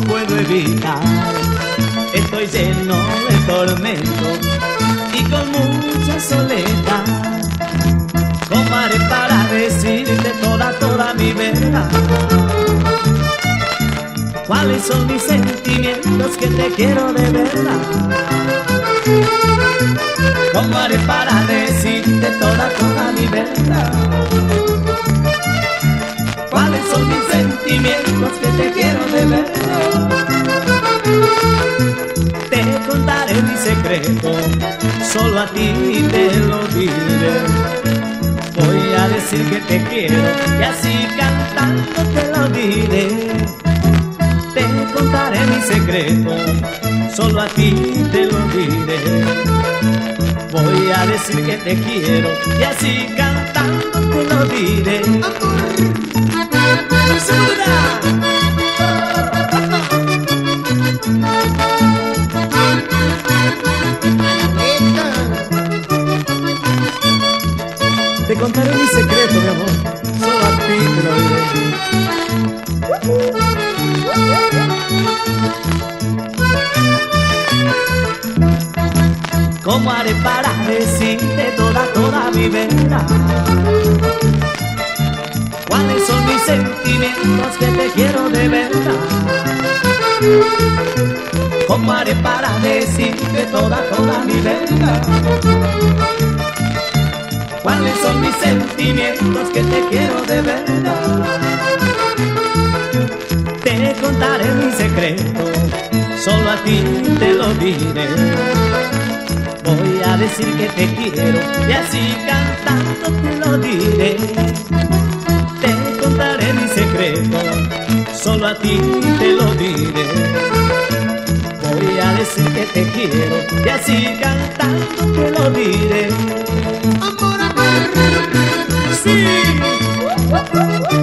puedo evitar. Estoy lleno de tormento y con mucha soledad. ¿Cómo haré para decirte toda mi verdad? ¿Cuáles son mis sentimientos que te quiero de verdad? ¿Cómo haré para decirte toda mi verdad? ¿Cuáles son mis sentimientos que te quiero de verdad? Te contaré mi secreto, solo a ti te lo diré. Voy a decir que te quiero y así cantando te lo diré. Te contaré mi secreto, solo a ti te lo diré. Voy a decir que te quiero y así cantando te lo diré. Te contaré mi secreto, mi amor, solo a ti te lo diré. ¿Cómo haré para decirte toda mi verdad? ¿Cuáles son mis sentimientos que te quiero de verdad? ¿Cómo haré para decirte toda mi verdad? ¿Cuáles son mis sentimientos que te quiero de verdad? Te contaré mi secreto, solo a ti te lo diré. Voy a decir que te quiero y así cantando te lo diré. Te contaré mi secreto, solo a ti te lo diré. Voy a decir que te quiero y así cantando te lo diré. Amor, amor, sí.